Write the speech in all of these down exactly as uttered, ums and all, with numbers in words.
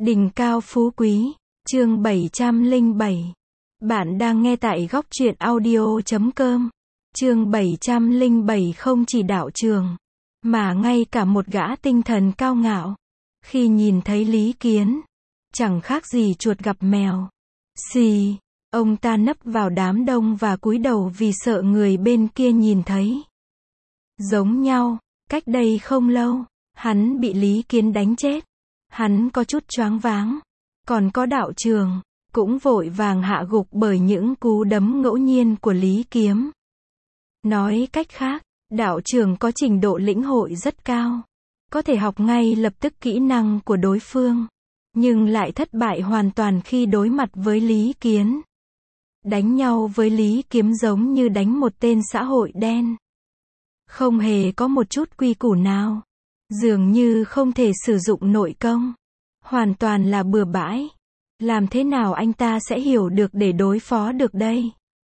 Đỉnh cao phú quý, chương bảy trăm lẻ bảy. Bạn đang nghe tại góc truyện audio chấm com. Chương bảy trăm lẻ bảy không chỉ đạo trường, mà ngay cả một gã tinh thần cao ngạo. Khi nhìn thấy Lý Kiến, chẳng khác gì chuột gặp mèo. Xì, ông ta nấp vào đám đông và cúi đầu vì sợ người bên kia nhìn thấy. Giống nhau, cách đây không lâu, hắn bị Lý Kiến đánh chết. Hắn có chút choáng váng. Còn có đạo trường, cũng vội vàng hạ gục bởi những cú đấm ngẫu nhiên của Lý Kiếm. Nói cách khác, đạo trường có trình độ lĩnh hội rất cao. Có thể học ngay lập tức kỹ năng của đối phương. Nhưng lại thất bại hoàn toàn khi đối mặt với Lý Kiến. Đánh nhau với Lý Kiếm giống như đánh một tên xã hội đen. Không hề có một chút quy củ nào. Dường như không thể sử dụng nội công. Hoàn toàn là bừa bãi. Làm thế nào anh ta sẽ hiểu được để đối phó được đây?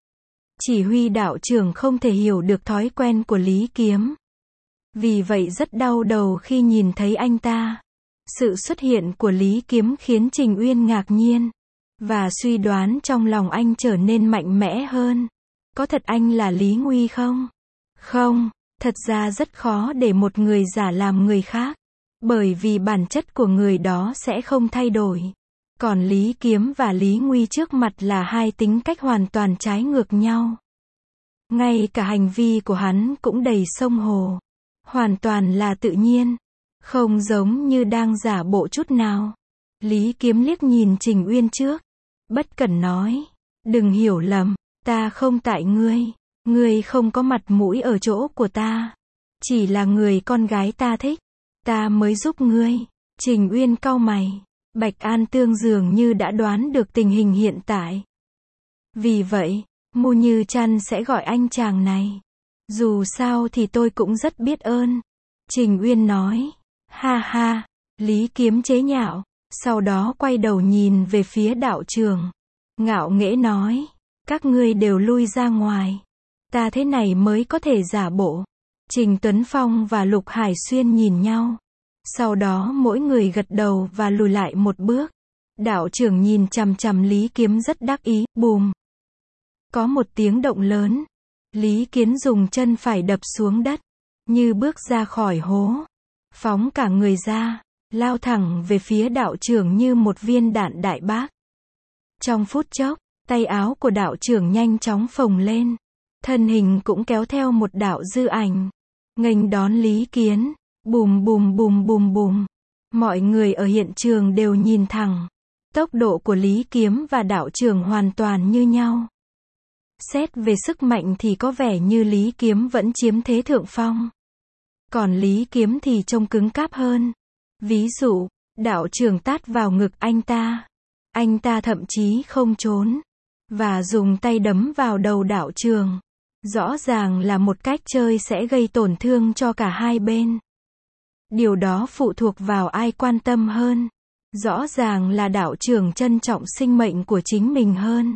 Chỉ huy đạo trưởng không thể hiểu được thói quen của Lý Kiếm. Vì vậy rất đau đầu khi nhìn thấy anh ta. Sự xuất hiện của Lý Kiếm khiến Trình Uyên ngạc nhiên. Và suy đoán trong lòng anh trở nên mạnh mẽ hơn. Có thật anh là Lý Nguy không? Không. Thật ra rất khó để một người giả làm người khác. Bởi vì bản chất của người đó sẽ không thay đổi. Còn Lý Kiếm và Lý Nguy trước mặt là hai tính cách hoàn toàn trái ngược nhau. Ngay cả hành vi của hắn cũng đầy xông hồ. Hoàn toàn là tự nhiên. Không giống như đang giả bộ chút nào. Lý Kiếm liếc nhìn Trình Uyên trước. Bất cẩn nói. Đừng hiểu lầm. Ta không tại ngươi. Ngươi không có mặt mũi ở chỗ của ta. Chỉ là người con gái ta thích. Ta mới giúp ngươi. Trình Uyên cau mày. Bạch An Tương dường như đã đoán được tình hình hiện tại. Vì vậy, Mu Như Trăn sẽ gọi anh chàng này. Dù sao thì tôi cũng rất biết ơn. Trình Uyên nói. Ha ha. Lý Kiếm chế nhạo. Sau đó quay đầu nhìn về phía đạo trường. Ngạo nghễ nói. Các ngươi đều lui ra ngoài. Ta thế này mới có thể giả bộ. Trình Tuấn Phong và Lục Hải Xuyên nhìn nhau. Sau đó mỗi người gật đầu và lùi lại một bước. Đạo trưởng nhìn chằm chằm Lý Kiếm rất đắc ý. Bùm. Có một tiếng động lớn. Lý Kiến dùng chân phải đập xuống đất. Như bước ra khỏi hố. Phóng cả người ra. Lao thẳng về phía đạo trưởng như một viên đạn đại bác. Trong phút chốc, tay áo của đạo trưởng nhanh chóng phồng lên. Thân hình cũng kéo theo một đạo dư ảnh. Nghênh đón Lý Kiến. Bùm bùm bùm bùm bùm. Mọi người ở hiện trường đều nhìn thẳng. Tốc độ của Lý Kiếm và đạo trưởng hoàn toàn như nhau. Xét về sức mạnh thì có vẻ như Lý Kiếm vẫn chiếm thế thượng phong. Còn Lý Kiếm thì trông cứng cáp hơn. Ví dụ, đạo trưởng tát vào ngực anh ta. Anh ta thậm chí không trốn. Và dùng tay đấm vào đầu đạo trưởng. Rõ ràng là một cách chơi sẽ gây tổn thương cho cả hai bên. Điều đó phụ thuộc vào ai quan tâm hơn. Rõ ràng là đạo trưởng trân trọng sinh mệnh của chính mình hơn.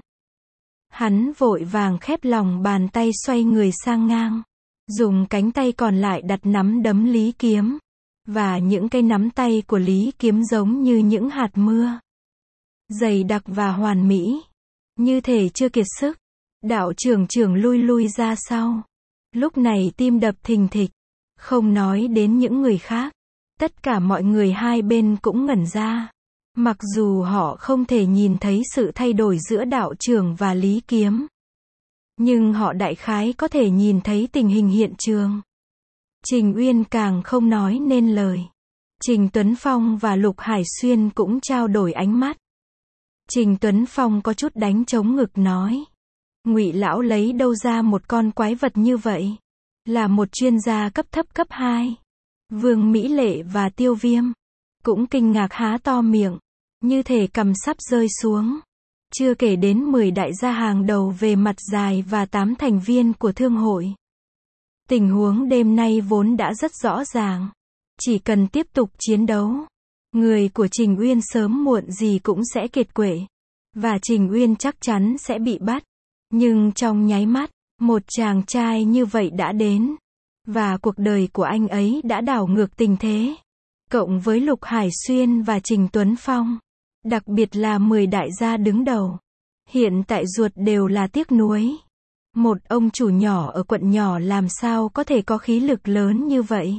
Hắn vội vàng khép lòng bàn tay xoay người sang ngang. Dùng cánh tay còn lại đặt nắm đấm Lý Kiếm. Và những cái nắm tay của Lý Kiếm giống như những hạt mưa. Dày đặc và hoàn mỹ. Như thể chưa kiệt sức. Đạo trưởng trưởng lui lui ra sau. Lúc này tim đập thình thịch. Không nói đến những người khác. Tất cả mọi người hai bên cũng ngẩn ra. Mặc dù họ không thể nhìn thấy sự thay đổi giữa đạo trưởng và Lý Kiếm. Nhưng họ đại khái có thể nhìn thấy tình hình hiện trường. Trình Uyên càng không nói nên lời. Trình Tuấn Phong và Lục Hải Xuyên cũng trao đổi ánh mắt. Trình Tuấn Phong có chút đánh trống ngực nói. Ngụy lão lấy đâu ra một con quái vật như vậy? Là một chuyên gia cấp thấp cấp hai. Vương Mỹ Lệ và Tiêu Viêm cũng kinh ngạc há to miệng, như thể cằm sắp rơi xuống. Chưa kể đến mười đại gia hàng đầu về mặt dài và tám thành viên của thương hội. Tình huống đêm nay vốn đã rất rõ ràng. Chỉ cần tiếp tục chiến đấu, người của Trình Uyên sớm muộn gì cũng sẽ kiệt quệ. Và Trình Uyên chắc chắn sẽ bị bắt. Nhưng trong nháy mắt, một chàng trai như vậy đã đến. Và cuộc đời của anh ấy đã đảo ngược tình thế. Cộng với Lục Hải Xuyên và Trình Tuấn Phong. Đặc biệt là mười đại gia đứng đầu. Hiện tại ruột đều là tiếc nuối. Một ông chủ nhỏ ở quận nhỏ làm sao có thể có khí lực lớn như vậy.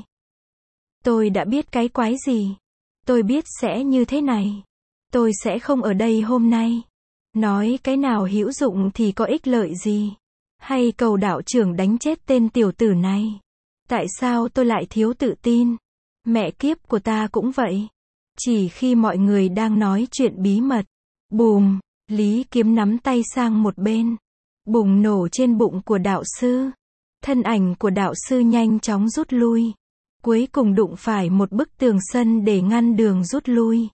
Tôi đã biết cái quái gì. Tôi biết sẽ như thế này. Tôi sẽ không ở đây hôm nay. Nói cái nào hữu dụng thì có ích lợi gì. Hay cầu đạo trưởng đánh chết tên tiểu tử này. Tại sao tôi lại thiếu tự tin? Mẹ kiếp của ta cũng vậy. Chỉ khi mọi người đang nói chuyện bí mật. Bùm, Lý Kiếm nắm tay sang một bên. Bùng nổ trên bụng của đạo sư. Thân ảnh của đạo sư nhanh chóng rút lui. Cuối cùng đụng phải một bức tường sân để ngăn đường rút lui.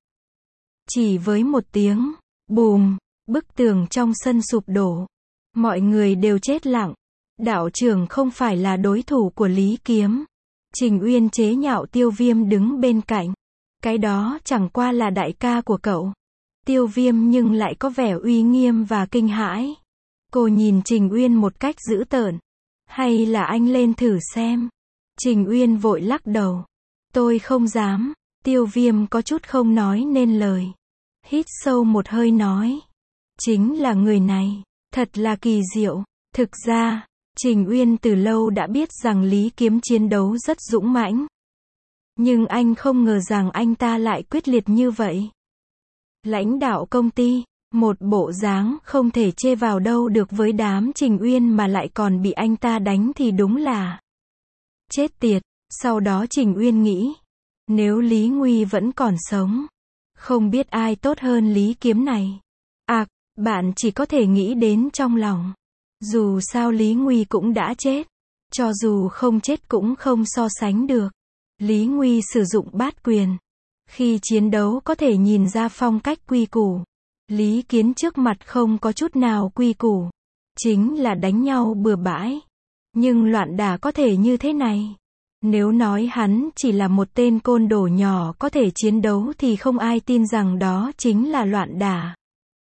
Chỉ với một tiếng, bùm, bức tường trong sân sụp đổ. Mọi người đều chết lặng. Đạo trưởng không phải là đối thủ của Lý Kiếm. Trình Uyên chế nhạo Tiêu Viêm đứng bên cạnh. Cái đó chẳng qua là đại ca của cậu. Tiêu Viêm nhưng lại có vẻ uy nghiêm và kinh hãi. Cô nhìn Trình Uyên một cách dữ tợn. Hay là anh lên thử xem. Trình Uyên vội lắc đầu. Tôi không dám. Tiêu Viêm có chút không nói nên lời. Hít sâu một hơi nói. Chính là người này. Thật là kỳ diệu. Thực ra, Trình Uyên từ lâu đã biết rằng Lý Kiếm chiến đấu rất dũng mãnh. Nhưng anh không ngờ rằng anh ta lại quyết liệt như vậy. Lãnh đạo công ty, một bộ dáng không thể chê vào đâu được với đám Trình Uyên mà lại còn bị anh ta đánh thì đúng là chết tiệt. Sau đó Trình Uyên nghĩ, nếu Lý Nguy vẫn còn sống, không biết ai tốt hơn Lý Kiếm này. À, bạn chỉ có thể nghĩ đến trong lòng. Dù sao Lý Nguy cũng đã chết. Cho dù không chết cũng không so sánh được. Lý Nguy sử dụng bát quyền. Khi chiến đấu có thể nhìn ra phong cách quy củ. Lý Kiến trước mặt không có chút nào quy củ. Chính là đánh nhau bừa bãi. Nhưng loạn đả có thể như thế này. Nếu nói hắn chỉ là một tên côn đồ nhỏ có thể chiến đấu thì không ai tin rằng đó chính là loạn đả.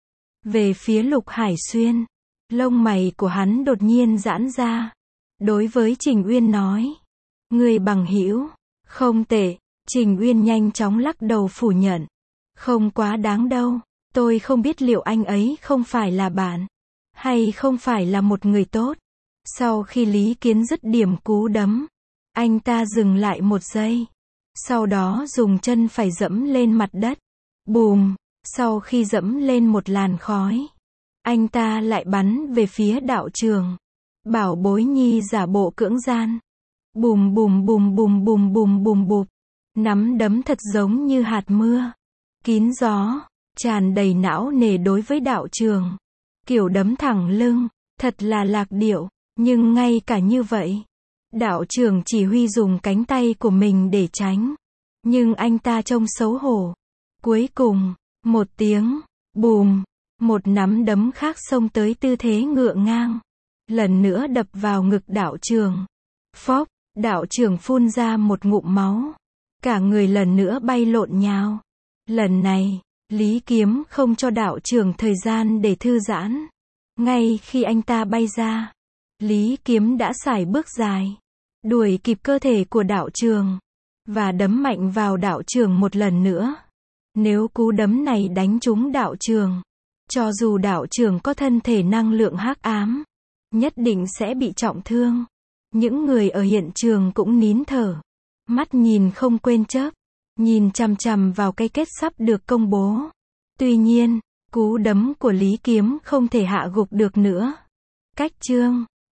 Về phía Lục Hải Xuyên, lông mày của hắn đột nhiên giãn ra. Đối với Trình Uyên nói. Người bằng hữu, không tệ. Trình Uyên nhanh chóng lắc đầu phủ nhận. Không quá đáng đâu. Tôi không biết liệu anh ấy không phải là bạn. Hay không phải là một người tốt. Sau khi Lý Kiến dứt điểm cú đấm. Anh ta dừng lại một giây. Sau đó dùng chân phải dẫm lên mặt đất. Bùm. Sau khi dẫm lên một làn khói. Anh ta lại bắn về phía đạo trường. Bảo Bối Nhi giả bộ cưỡng gian. Bùm bùm bùm bùm bùm bùm bùm bụp. Nắm đấm thật giống như hạt mưa. Kín gió. Tràn đầy não nề đối với đạo trường. Kiểu đấm thẳng lưng. Thật là lạc điệu. Nhưng ngay cả như vậy. Đạo trưởng chỉ huy dùng cánh tay của mình để tránh. Nhưng anh ta trông xấu hổ. Cuối cùng, một tiếng, bùm, một nắm đấm khác xông tới tư thế ngựa ngang. Lần nữa đập vào ngực đạo trưởng. Phốc, đạo trưởng phun ra một ngụm máu. Cả người lần nữa bay lộn nhào. Lần này, Lý Kiếm không cho đạo trưởng thời gian để thư giãn. Ngay khi anh ta bay ra, Lý Kiếm đã sải bước dài. Đuổi kịp cơ thể của đạo trường. Và đấm mạnh vào đạo trường một lần nữa. Nếu cú đấm này đánh trúng đạo trường. Cho dù đạo trường có thân thể năng lượng hắc ám. Nhất định sẽ bị trọng thương. Những người ở hiện trường cũng nín thở. Mắt nhìn không quên chớp. Nhìn chằm chằm vào cái kết sắp được công bố. Tuy nhiên, cú đấm của Lý Kiếm không thể hạ gục được nữa. Cách chương